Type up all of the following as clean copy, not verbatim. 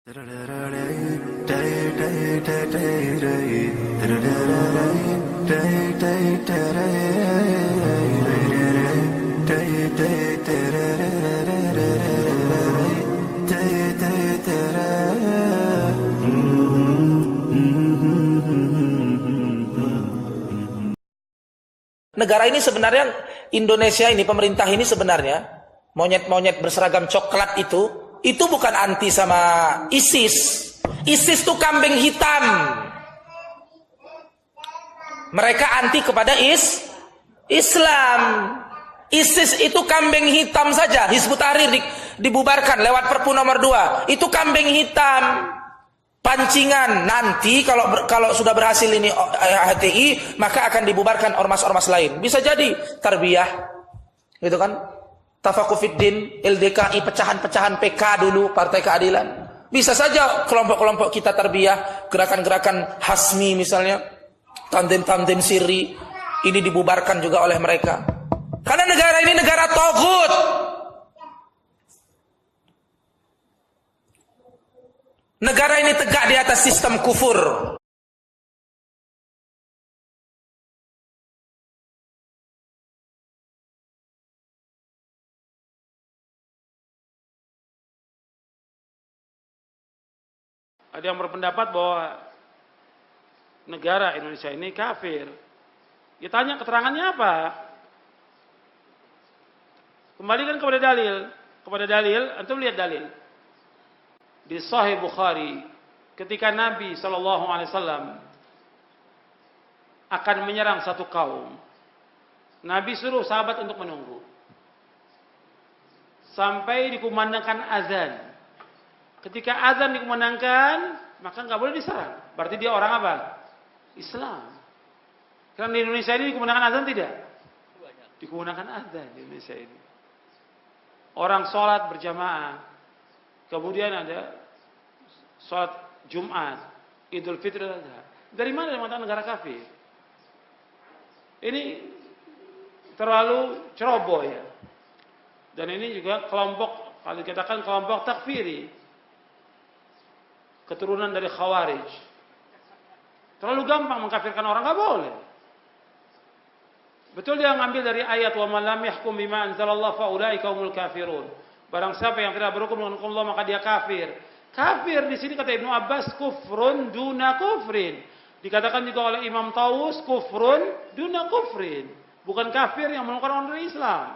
Negara ini sebenarnya, Indonesia ini, pemerintah ini sebenarnya, monyet-monyet berseragam coklat itu bukan anti sama ISIS. ISIS itu kambing hitam. Mereka anti kepada Islam. ISIS itu kambing hitam saja. Hizbut Tahrir dibubarkan lewat Perpu nomor 2. Itu kambing hitam. Pancingan. Nanti kalau sudah berhasil ini HTI, maka akan dibubarkan ormas-ormas lain. Bisa jadi tarbiyah, gitu kan? Tafakufiddin, LDKI, pecahan-pecahan PK dulu, Partai Keadilan. Bisa saja kelompok-kelompok kita tarbiyah, gerakan-gerakan Hasmi misalnya, tandem-tandem siri, ini dibubarkan juga oleh mereka. Karena negara ini negara togut. Negara ini tegak di atas sistem kufur. Ada yang berpendapat bahwa negara Indonesia ini kafir. Ditanya keterangannya apa? Kembalikan kepada dalil. Kepada dalil, antum lihat dalil. Di Sahih Bukhari, ketika Nabi SAW akan menyerang satu kaum, Nabi suruh sahabat untuk menunggu sampai dikumandangkan azan. Ketika azan dikumandangkan, maka nggak boleh diserang. Berarti dia orang apa? Islam. Karena di Indonesia ini dikumandangkan azan tidak? Dikumandangkan azan di Indonesia ini. Orang sholat berjamaah. Kemudian ada sholat Jumat, Idul Fitri. Dari mana yang mengatakan negara kafir? Ini terlalu ceroboh ya. Dan ini juga kelompok, kalau dikatakan kelompok takfiri, keturunan dari Khawarij. Terlalu gampang mengkafirkan orang, nggak boleh. Betul dia ngambil dari ayat wa man lam yahkum bima anzalallahu fa ulaika humul kafirun. Barang siapa yang tidak berhukum dengan hukum Allah maka dia kafir. Kafir di sini kata Ibnu Abbas kufrun duna kufrin. Dikatakan juga oleh Imam Tawus kufrun duna kufrin. Bukan kafir yang mengeluarkan orang dari Islam.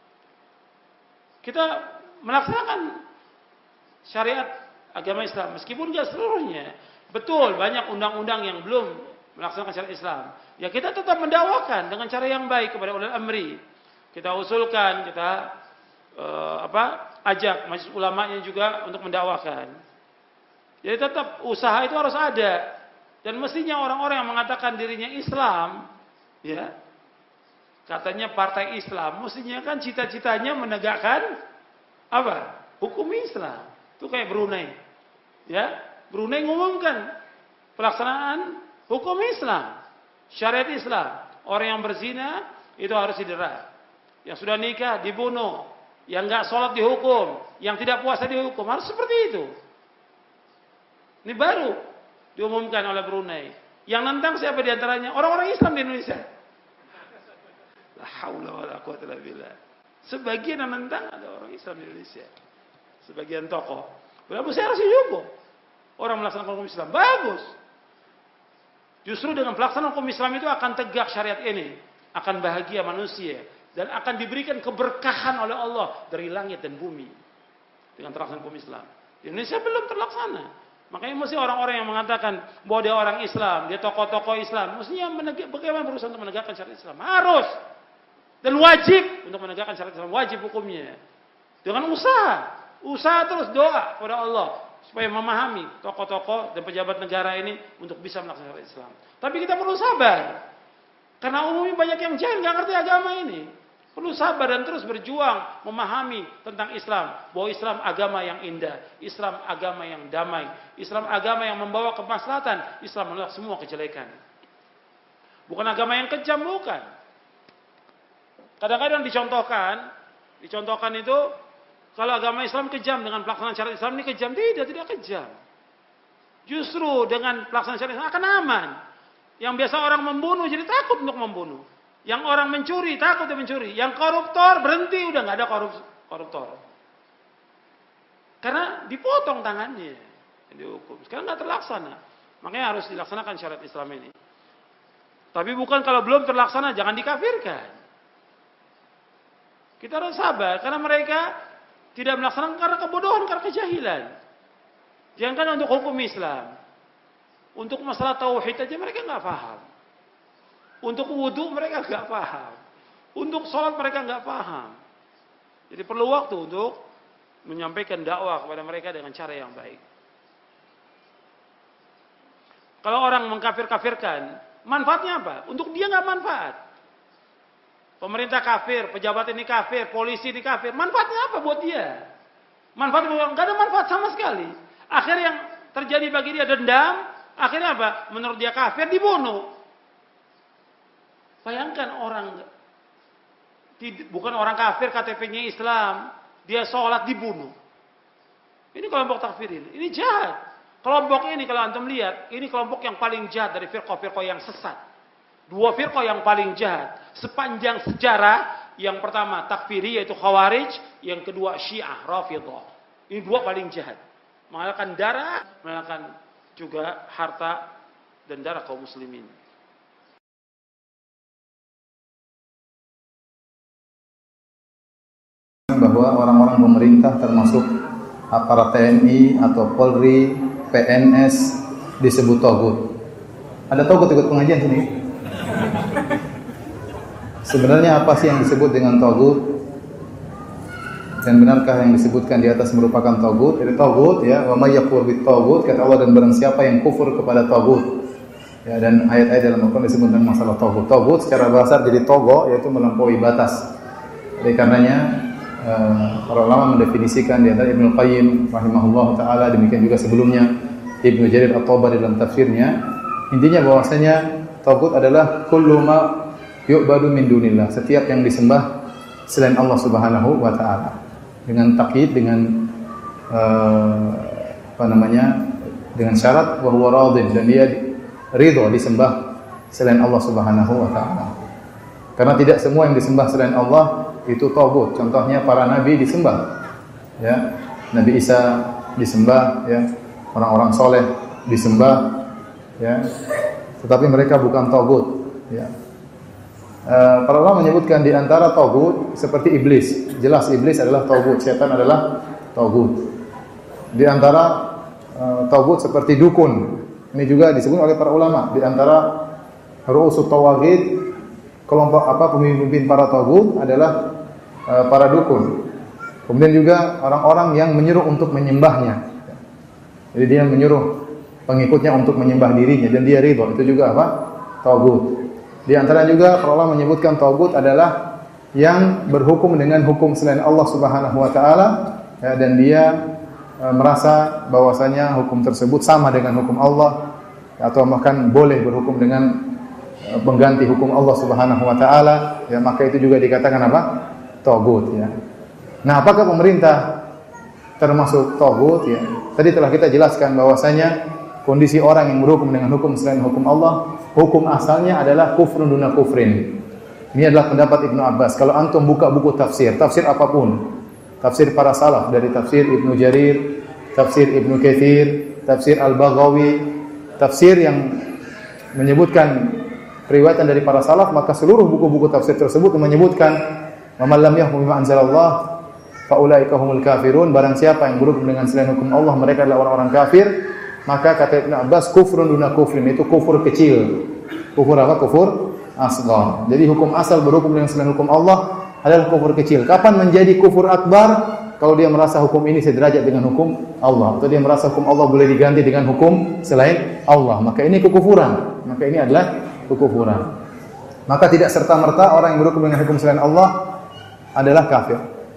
Kita melaksanakan syariat agama Islam meskipun tidak seluruhnya. Betul banyak undang-undang yang belum melaksanakan syariat Islam. Ya kita tetap mendakwakan dengan cara yang baik kepada ulil amri. Kita usulkan, kita ajak majelis ulamanya juga untuk mendakwakan. Jadi tetap usaha itu harus ada. Dan mestinya orang-orang yang mengatakan dirinya Islam, ya, katanya partai Islam, mestinya kan cita-citanya menegakkan apa? Hukum Islam. Itu kayak Brunei. Ya, Brunei ngumumkan pelaksanaan hukum Islam, syariat Islam. Orang yang berzina itu harus didera. Yang sudah nikah dibunuh. Yang enggak sholat dihukum, yang tidak puasa dihukum, harus seperti itu. Ini baru diumumkan oleh Brunei. Yang nentang siapa diantaranya? Orang-orang Islam di Indonesia. La haula wala quwwata illa billah. Sebagian yang nentang ada orang Islam di Indonesia. Sebagian tokoh. Berapa saya harus dihukum? Orang melaksanakan hukum Islam bagus. Justru dengan pelaksanaan hukum Islam itu akan tegak syariat ini, akan bahagia manusia. Dan akan diberikan keberkahan oleh Allah dari langit dan bumi dengan terlaksana hukum Islam. Di Indonesia belum terlaksana. Makanya mesti orang-orang yang mengatakan bahwa dia orang Islam, dia tokoh-tokoh Islam, mestinya bagaimana berusaha untuk menegakkan syariat Islam? Harus dan wajib untuk menegakkan syariat Islam, wajib hukumnya. Dengan usaha terus doa kepada Allah supaya memahami tokoh-tokoh dan pejabat negara ini untuk bisa melaksanakan syariat Islam. Tapi kita perlu sabar. Karena umumnya banyak yang jahil, nggak ngerti agama ini. Perlu sabar dan terus berjuang memahami tentang Islam. Bahwa Islam agama yang indah. Islam agama yang damai. Islam agama yang membawa kemaslahatan. Islam menolak semua kejelekan. Bukan agama yang kejam, bukan. Kadang-kadang dicontohkan itu Kalau agama Islam kejam dengan pelaksanaan syariat Islam ini kejam, tidak kejam. Justru dengan pelaksanaan syariat Islam akan aman. Yang biasa orang membunuh jadi takut untuk membunuh. Yang orang mencuri takut untuk mencuri. Yang koruptor berhenti, udah nggak ada koruptor. Karena dipotong tangannya, dihukum. Sekarang nggak terlaksana. Makanya harus dilaksanakan syariat Islam ini. Tapi bukan kalau belum terlaksana jangan dikafirkan. Kita harus sabar karena mereka tidak melaksanakan karena kebodohan, karena kejahilan. Jangan untuk hukum Islam. Untuk masalah tauhid aja mereka nggak paham. Untuk wudu mereka nggak paham. Untuk sholat mereka nggak paham. Jadi perlu waktu untuk menyampaikan dakwah kepada mereka dengan cara yang baik. Kalau orang mengkafir-kafirkan, manfaatnya apa? Untuk dia nggak manfaat. Pemerintah kafir, pejabat ini kafir, polisi ini kafir. Manfaatnya apa buat dia? Manfaatnya nggak ada manfaat sama sekali. Akhirnya yang terjadi bagi dia dendam. Akhirnya apa? Menurut dia kafir, dibunuh. Bayangkan orang bukan orang kafir, KTP-nya Islam, dia sholat dibunuh. Ini kelompok takfirin. Ini jahat. Kelompok ini kalau antum lihat, ini kelompok yang paling jahat dari firqah-firqah yang sesat. Dua firqah yang paling jahat sepanjang sejarah. Yang pertama takfiri yaitu Khawarij, yang kedua Syiah Rafidhah. Ini dua paling jahat. Mengalahkan darah, mengalahkan juga harta dan darah kaum muslimin. Bahwa orang-orang pemerintah termasuk aparat TNI atau Polri, PNS disebut togut. Ada togut ikut pengajian sini? Sebenarnya apa sih yang disebut dengan togut? Dan benarkah yang disebutkan di atas merupakan togut? Itu togut ya, wa may yakfur bit togut, kata Allah, dan barang siapa yang kufur kepada togut. Ya, dan ayat-ayat dalam Al-Qur'an disebut tentang masalah togut. Togut secara bahasa jadi togo, yaitu melampaui batas. Oleh karenanya para ulama mendefinisikan di antara Ibnu Qayyim rahimahullah taala, demikian juga sebelumnya Ibnu Jarir At-Tabari dalam tafsirnya, intinya bahwasanya tagut adalah kullu ma yu'badu min dunillah, setiap yang disembah selain Allah Subhanahu wa taala. Dengan takyid, dengan dengan syarat wa huwa radin, dan dia ridha disembah selain Allah Subhanahu wa taala. Karena tidak semua yang disembah selain Allah itu tagut. Contohnya para nabi disembah, ya, Nabi Isa disembah, ya, orang-orang soleh disembah, ya, tetapi mereka bukan tagut, ya. Para ulama menyebutkan di antara tagut seperti iblis. Jelas iblis adalah tagut, setan adalah tagut. Di antara tagut seperti dukun, ini juga disebut oleh para ulama. Di antara ru'usut tawaghid, kelompok pemimpin para tagut adalah para dukun. Kemudian juga orang-orang yang menyuruh untuk menyembahnya. Jadi dia menyuruh pengikutnya untuk menyembah dirinya dan dia ridha, itu juga apa? Tagut. Di antara juga para ulama menyebutkan tagut adalah yang berhukum dengan hukum selain Allah Subhanahu wa taala, ya, dan dia merasa bahwasanya hukum tersebut sama dengan hukum Allah, atau bahkan boleh berhukum dengan pengganti hukum Allah Subhanahu wa taala, ya, maka itu juga dikatakan apa? Tagut, ya. Nah, apakah pemerintah termasuk tagut, ya? Tadi telah kita jelaskan bahwasanya kondisi orang yang berhukum dengan hukum selain hukum Allah, hukum asalnya adalah kufrun duna kufrin. Ini adalah pendapat Ibnu Abbas. Kalau antum buka buku tafsir apapun, tafsir para salaf dari tafsir Ibnu Jarir, tafsir Ibnu Katsir, tafsir Al-Baghawi, tafsir yang menyebutkan riwayatan dari para salaf, maka seluruh buku-buku tafsir tersebut menyebutkan man lam yahkum bima anzalallah fa ulaika humul kafirun. Barang siapa yang berhukum dengan selain hukum Allah, mereka adalah orang-orang kafir. Maka kata Ibnu Abbas, kufrun duna kufrin, itu kufur kecil. Kufur apa? Kufur asghar. Jadi hukum asal berhukum dengan selain hukum Allah adalah kufur kecil. Kapan menjadi kufur akbar? Kalau dia merasa hukum ini sederajat dengan hukum Allah, atau dia merasa hukum Allah boleh diganti dengan hukum selain Allah, maka ini kekufuran. Maka ini adalah kekufuran. Maka tidak serta-merta orang yang berhukum dengan hukum selain Allah adalah kafir.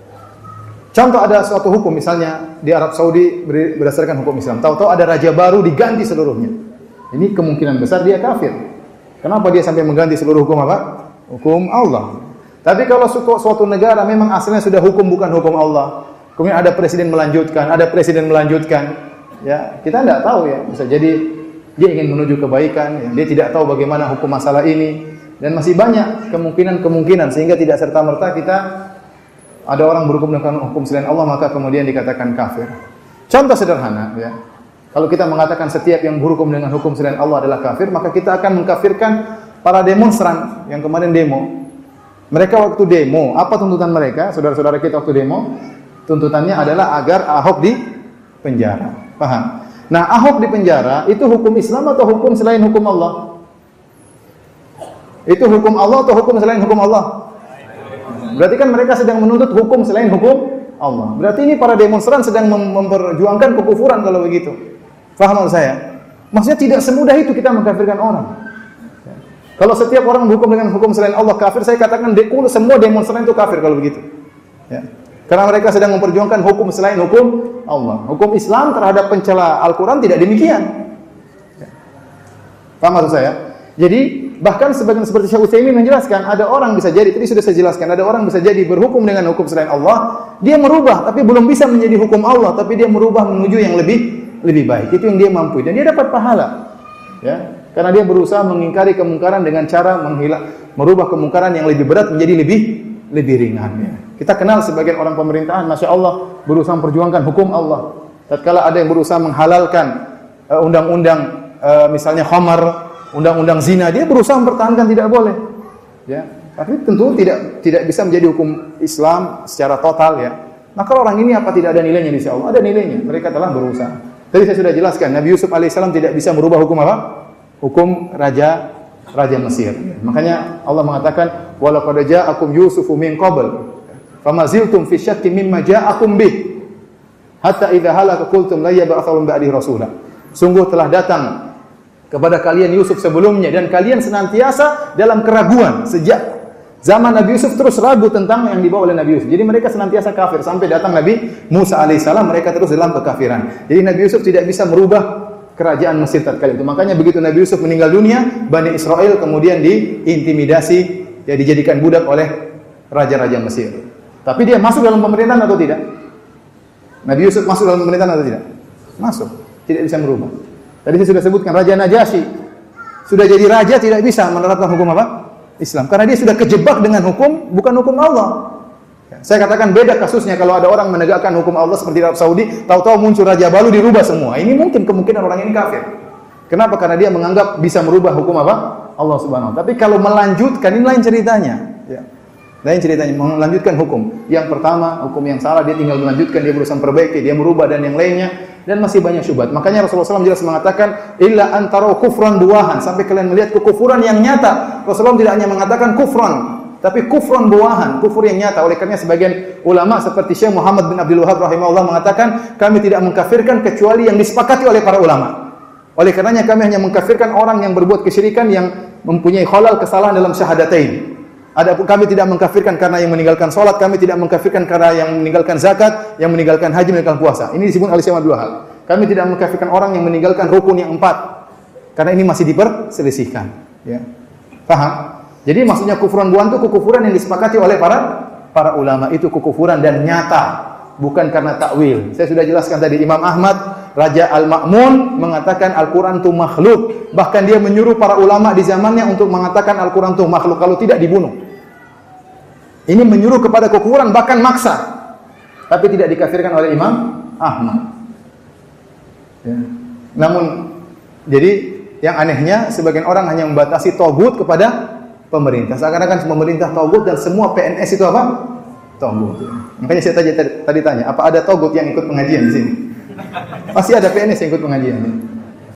Contoh, ada suatu hukum misalnya di Arab Saudi berdasarkan hukum Islam. Tahu-tahu ada raja baru diganti seluruhnya. Ini kemungkinan besar dia kafir. Kenapa dia sampai mengganti seluruh hukum apa? Hukum Allah. Tapi kalau suatu negara memang asalnya sudah hukum bukan hukum Allah, Kemudian ada presiden melanjutkan, ya kita tidak tahu ya, bisa jadi dia ingin menuju kebaikan, ya. Dia tidak tahu bagaimana hukum masalah ini, dan masih banyak kemungkinan sehingga tidak serta-merta kita ada orang berhukum dengan hukum selain Allah maka kemudian dikatakan kafir. Contoh sederhana, ya. Kalau kita mengatakan setiap yang berhukum dengan hukum selain Allah adalah kafir, maka kita akan mengkafirkan para demonstran yang kemarin demo. Mereka waktu demo, apa tuntutan mereka? Saudara-saudara kita waktu demo, tuntutannya adalah agar Ahok di penjara. Paham? Nah, Ahok di penjara itu hukum Islam atau hukum selain hukum Allah? Itu hukum Allah atau hukum selain hukum Allah? Berarti kan mereka sedang menuntut hukum selain hukum Allah. Berarti ini para demonstran sedang memperjuangkan kekufuran kalau begitu. Paham maksud saya? Maksudnya tidak semudah itu kita mengkafirkan orang. Kalau setiap orang berhukum dengan hukum selain Allah kafir, saya katakan semua demonstran itu kafir kalau begitu. Ya. Karena mereka sedang memperjuangkan hukum selain hukum Allah. Hukum Islam terhadap pencela Al-Quran tidak demikian. Paham maksud saya? Jadi bahkan sebagian seperti Syekh Utsaimin menjelaskan, ada orang bisa jadi, tadi sudah saya jelaskan, ada orang bisa jadi berhukum dengan hukum selain Allah, dia merubah tapi belum bisa menjadi hukum Allah, tapi dia merubah menuju yang lebih baik. Itu yang dia mampu dan dia dapat pahala. Ya. Karena dia berusaha mengingkari kemungkaran dengan cara merubah kemungkaran yang lebih berat menjadi lebih ringan. Ya. Kita kenal sebagian orang pemerintahan, Masya Allah, berusaha memperjuangkan hukum Allah. Tatkala ada yang berusaha menghalalkan undang-undang misalnya khamar, undang-undang zina, dia berusaha mempertahankan tidak boleh. Ya. Tapi tentu tidak bisa menjadi hukum Islam secara total ya. Maka orang ini apa tidak ada nilainya di sisi Allah? Ada nilainya. Mereka telah berusaha. Tadi saya sudah jelaskan, Nabi Yusuf alaihissalam tidak bisa merubah hukum apa? Hukum raja Mesir. Makanya Allah mengatakan, "Wa laqad ja'akum Yusufu min qabl, famaziltum fi syakkin mimma ja'akum bih, hatta idza halaka qultum la yab'athu min ba'di rasula." Sungguh telah datang kepada kalian Yusuf sebelumnya dan kalian senantiasa dalam keraguan sejak zaman Nabi Yusuf, terus ragu tentang yang dibawa oleh Nabi Yusuf. Jadi mereka senantiasa kafir sampai datang Nabi Musa alaihissalam, mereka terus dalam kekafiran. Jadi Nabi Yusuf tidak bisa merubah kerajaan Mesir tatkala itu. Makanya begitu Nabi Yusuf meninggal dunia, Bani Israel kemudian diintimidasi, ya dijadikan budak oleh raja-raja Mesir. Tapi dia masuk dalam pemerintahan atau tidak? Nabi Yusuf masuk dalam pemerintahan atau tidak? Masuk. Tidak bisa merubah. Tadi saya sudah sebutkan Raja Najasyi sudah jadi raja tidak bisa menerapkan hukum apa? Islam. Karena dia sudah kejebak dengan hukum bukan hukum Allah. Saya katakan beda kasusnya kalau ada orang menegakkan hukum Allah seperti Arab Saudi, tahu-tahu muncul raja baru dirubah semua. Ini mungkin kemungkinan orang ini kafir. Kenapa? Karena dia menganggap bisa merubah hukum apa? Allah Subhanahu wa taala. Tapi kalau melanjutkan ini lain ceritanya, ya. Lain ceritanya melanjutkan hukum. Yang pertama, hukum yang salah dia tinggal melanjutkan, dia berusaha perbaiki, dia merubah dan yang lainnya dan masih banyak syubhat. Makanya Rasulullah SAW jelas mengatakan illa antara kufran buahan, sampai kalian melihat kekufuran yang nyata. Rasulullah tidak hanya mengatakan kufran, tapi kufran buahan, kufur yang nyata. Oleh karena sebagian ulama seperti Syekh Muhammad bin Abdul Wahab rahimahullah mengatakan, kami tidak mengkafirkan kecuali yang disepakati oleh para ulama. Oleh karenanya kami hanya mengkafirkan orang yang berbuat kesyirikan yang mempunyai khalal kesalahan dalam syahadatain. Adapun kami tidak mengkafirkan karena yang meninggalkan salat, kami tidak mengkafirkan karena yang meninggalkan zakat, yang meninggalkan haji, meninggalkan puasa. Ini disebut oleh Syekh Abdul Wahab. Kami tidak mengkafirkan orang yang meninggalkan rukun yang 4. Karena ini masih diperselisihkan, ya. Paham? Jadi maksudnya kufuran buan itu kekufuran yang disepakati oleh para ulama, itu kekufuran dan nyata, bukan karena takwil. Saya sudah jelaskan tadi Imam Ahmad, Raja Al-Ma'mun mengatakan Al-Qur'an itu makhluk. Bahkan dia menyuruh para ulama di zamannya untuk mengatakan Al-Qur'an itu makhluk, kalau tidak dibunuh. Ini menyuruh kepada kekufuran, bahkan maksa. Tapi tidak dikafirkan oleh Imam Ahmad. Ya. Namun jadi yang anehnya sebagian orang hanya membatasi togut kepada pemerintah. Seakan-akan pemerintah togut dan semua PNS itu apa? Togut. Makanya saya tadi tanya, apa ada togut yang ikut pengajian di sini? Pasti ada PNS yang ikut pengajian.